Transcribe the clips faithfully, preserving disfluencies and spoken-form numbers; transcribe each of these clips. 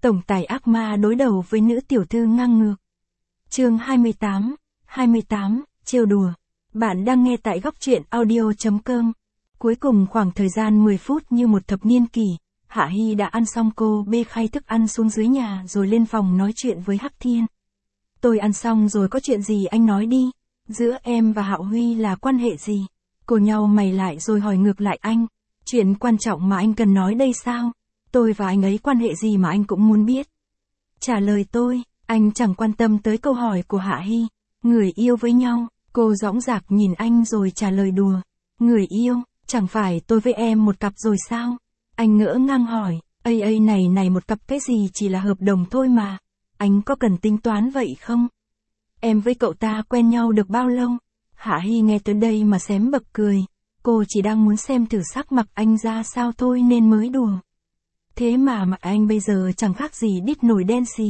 Tổng tài ác ma đối đầu với nữ tiểu thư ngang ngược. Chương hai mươi tám, hai mươi tám, trêu đùa. Bạn đang nghe tại góc truyện audio chấm com. Cuối cùng khoảng thời gian mười phút như một thập niên kỷ, Hạ Hi đã ăn xong, cô bê khay thức ăn xuống dưới nhà rồi lên phòng nói chuyện với Hắc Thiên. Tôi ăn xong rồi, có chuyện gì anh nói đi. Giữa em và Hạo Huy là quan hệ gì? Cô nhau mày lại rồi hỏi ngược lại anh. Chuyện quan trọng mà anh cần nói đây sao? Tôi và anh ấy quan hệ gì mà anh cũng muốn biết? Trả lời tôi, anh chẳng quan tâm tới câu hỏi của Hạ Hi. Người yêu với nhau, cô dõng dạc nhìn anh rồi trả lời đùa. Người yêu, chẳng phải tôi với em một cặp rồi sao? Anh ngỡ ngàng hỏi, ây ây này này một cặp cái gì, chỉ là hợp đồng thôi mà. Anh có cần tính toán vậy không? Em với cậu ta quen nhau được bao lâu? Hạ Hi nghe tới đây mà xém bật cười. Cô chỉ đang muốn xem thử sắc mặt anh ra sao thôi nên mới đùa. Thế mà mặt anh bây giờ chẳng khác gì đít nồi đen xì.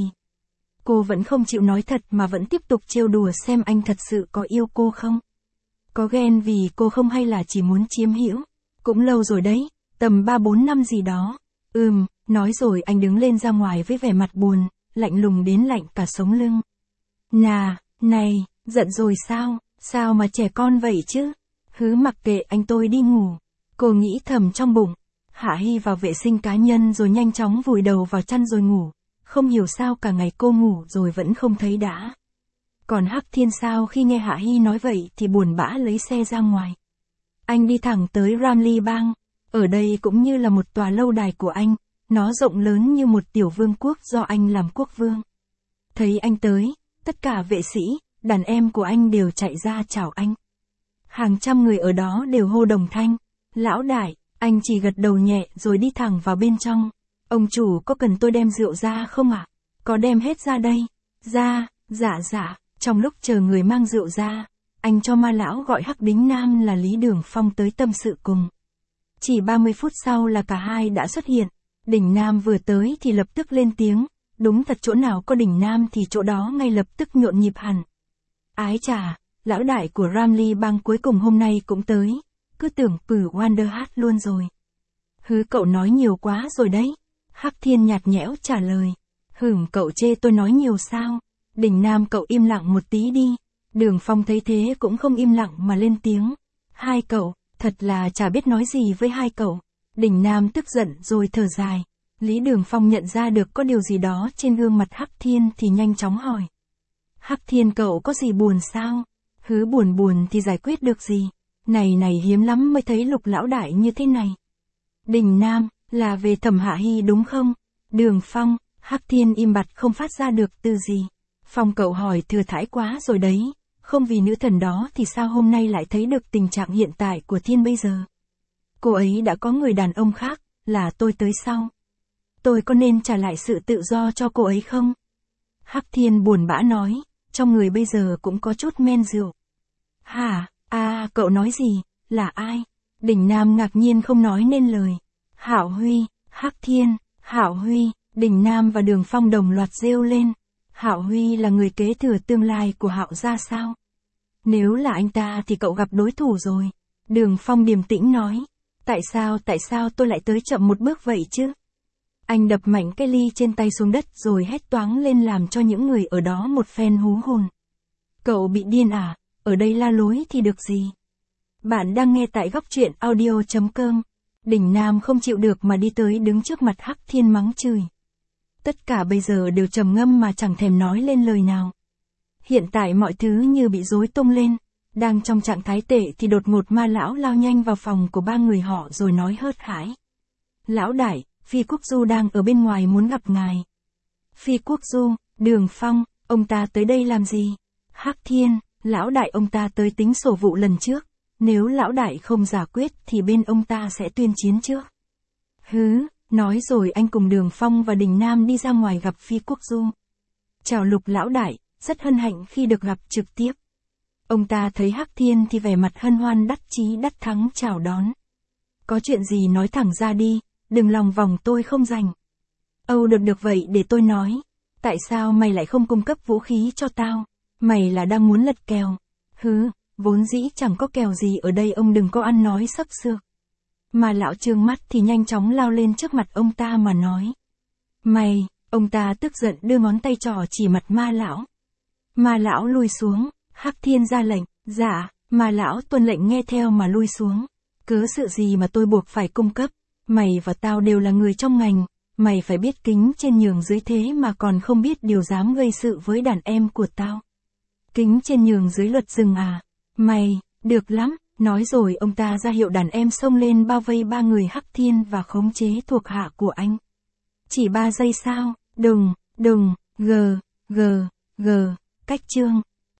Cô vẫn không chịu nói thật mà vẫn tiếp tục trêu đùa xem anh thật sự có yêu cô không? Có ghen vì cô không hay là chỉ muốn chiếm hữu? Cũng lâu rồi đấy, tầm ba bốn năm gì đó. Ừm, nói rồi anh đứng lên ra ngoài với vẻ mặt buồn, lạnh lùng đến lạnh cả sống lưng. Nà, này, giận rồi sao? Sao mà trẻ con vậy chứ? Hứ, mặc kệ anh, tôi đi ngủ. Cô nghĩ thầm trong bụng. Hạ Hi vào vệ sinh cá nhân rồi nhanh chóng vùi đầu vào chăn rồi ngủ. Không hiểu sao cả ngày cô ngủ rồi vẫn không thấy đã. Còn Hắc Thiên sao khi nghe Hạ Hi nói vậy thì buồn bã lấy xe ra ngoài. Anh đi thẳng tới Ramly Bang. Ở đây cũng như là một tòa lâu đài của anh. Nó rộng lớn như một tiểu vương quốc do anh làm quốc vương. Thấy anh tới, tất cả vệ sĩ, đàn em của anh đều chạy ra chào anh. Hàng trăm người ở đó đều hô đồng thanh. Lão đại, anh chỉ gật đầu nhẹ rồi đi thẳng vào bên trong. Ông chủ, có cần tôi đem rượu ra không ạ? À? Có, đem hết ra đây. Ra, dạ dạ. Trong lúc chờ người mang rượu ra, anh cho ma lão gọi Hắc Đính Nam là Lý Đường Phong tới tâm sự cùng. Chỉ ba mươi phút sau là cả hai đã xuất hiện. Đỉnh Nam vừa tới thì lập tức lên tiếng. Đúng thật, chỗ nào có Đỉnh Nam thì chỗ đó ngay lập tức nhộn nhịp hẳn. Ái chà, lão đại của Ramly Bang cuối cùng hôm nay cũng tới. Cứ tưởng Pử Wonder hát luôn rồi. Hứ, cậu nói nhiều quá rồi đấy. Hắc Thiên nhạt nhẽo trả lời. Hửm, cậu chê tôi nói nhiều sao? Đỉnh Nam, cậu im lặng một tí đi. Đường Phong thấy thế cũng không im lặng mà lên tiếng. Hai cậu, thật là chả biết nói gì với hai cậu. Đỉnh Nam tức giận rồi thở dài. Lý Đường Phong nhận ra được có điều gì đó trên gương mặt Hắc Thiên thì nhanh chóng hỏi. Hắc Thiên, cậu có gì buồn sao? Hứ, buồn buồn thì giải quyết được gì? Này này, hiếm lắm mới thấy Lục lão đại như thế này. Đỉnh Nam, là về Thẩm Hạ Hi đúng không? Đường Phong, Hắc Thiên im bặt không phát ra được từ gì. Phong, cậu hỏi thừa thãi quá rồi đấy. Không vì nữ thần đó thì sao hôm nay lại thấy được tình trạng hiện tại của Thiên bây giờ? Cô ấy đã có người đàn ông khác, là tôi tới sau. Tôi có nên trả lại sự tự do cho cô ấy không? Hắc Thiên buồn bã nói, trong người bây giờ cũng có chút men rượu. Hả, à, cậu nói gì, là ai? Đỉnh Nam ngạc nhiên không nói nên lời. Hạo Huy, Hắc Thiên, Hạo Huy, Đỉnh Nam và Đường Phong đồng loạt reo lên. Hạo Huy là người kế thừa tương lai của Hạo gia sao? Nếu là anh ta thì cậu gặp đối thủ rồi. Đường Phong điềm tĩnh nói. Tại sao, tại sao tôi lại tới chậm một bước vậy chứ? Anh đập mạnh cái ly trên tay xuống đất rồi hét toáng lên làm cho những người ở đó một phen hú hồn. Cậu bị điên à? Ở đây la lối thì được gì? Bạn đang nghe tại góc truyện audio chấm com. Đỉnh Nam không chịu được mà đi tới đứng trước mặt Hắc Thiên mắng chửi. Tất cả bây giờ đều trầm ngâm mà chẳng thèm nói lên lời nào. Hiện tại mọi thứ như bị rối tung lên. Đang trong trạng thái tệ thì đột ngột ma lão lao nhanh vào phòng của ba người họ rồi nói hớt hải. Lão đại, Phi Quốc Du đang ở bên ngoài muốn gặp ngài. Phi Quốc Du, Đường Phong, ông ta tới đây làm gì? Hắc Thiên, lão đại, ông ta tới tính sổ vụ lần trước. Nếu lão đại không giải quyết thì bên ông ta sẽ tuyên chiến trước. Hứ, nói rồi anh cùng Đường Phong và Đỉnh Nam đi ra ngoài gặp Phi Quốc Du. Chào Lục lão đại, rất hân hạnh khi được gặp trực tiếp. Ông ta thấy Hắc Thiên thì vẻ mặt hân hoan đắc chí đắc thắng chào đón. Có chuyện gì nói thẳng ra đi, đừng lòng vòng tôi không rành. Âu được được vậy để tôi nói. Tại sao mày lại không cung cấp vũ khí cho tao? Mày là đang muốn lật kèo. Hứ, vốn dĩ chẳng có kèo gì ở đây, ông đừng có ăn nói sấp sược. Mà lão trương mắt thì nhanh chóng lao lên trước mặt ông ta mà nói. Mày, Ông ta tức giận đưa ngón tay trỏ chỉ mặt Ma lão. Ma lão lui xuống, Hắc Thiên ra lệnh, dạ, Ma lão tuân lệnh nghe theo mà lui xuống. Cớ sự gì mà tôi buộc phải cung cấp, mày và tao đều là người trong ngành, mày phải biết kính trên nhường dưới thế mà còn không biết điều dám gây sự với đàn em của tao. Kính trên nhường dưới luật rừng à, mày, được lắm, nói rồi ông ta ra hiệu đàn em xông lên bao vây ba người Hắc Thiên và khống chế thuộc hạ của anh. Chỉ ba giây sao, đùng, đùng, gờ, gờ, gờ, cách chương.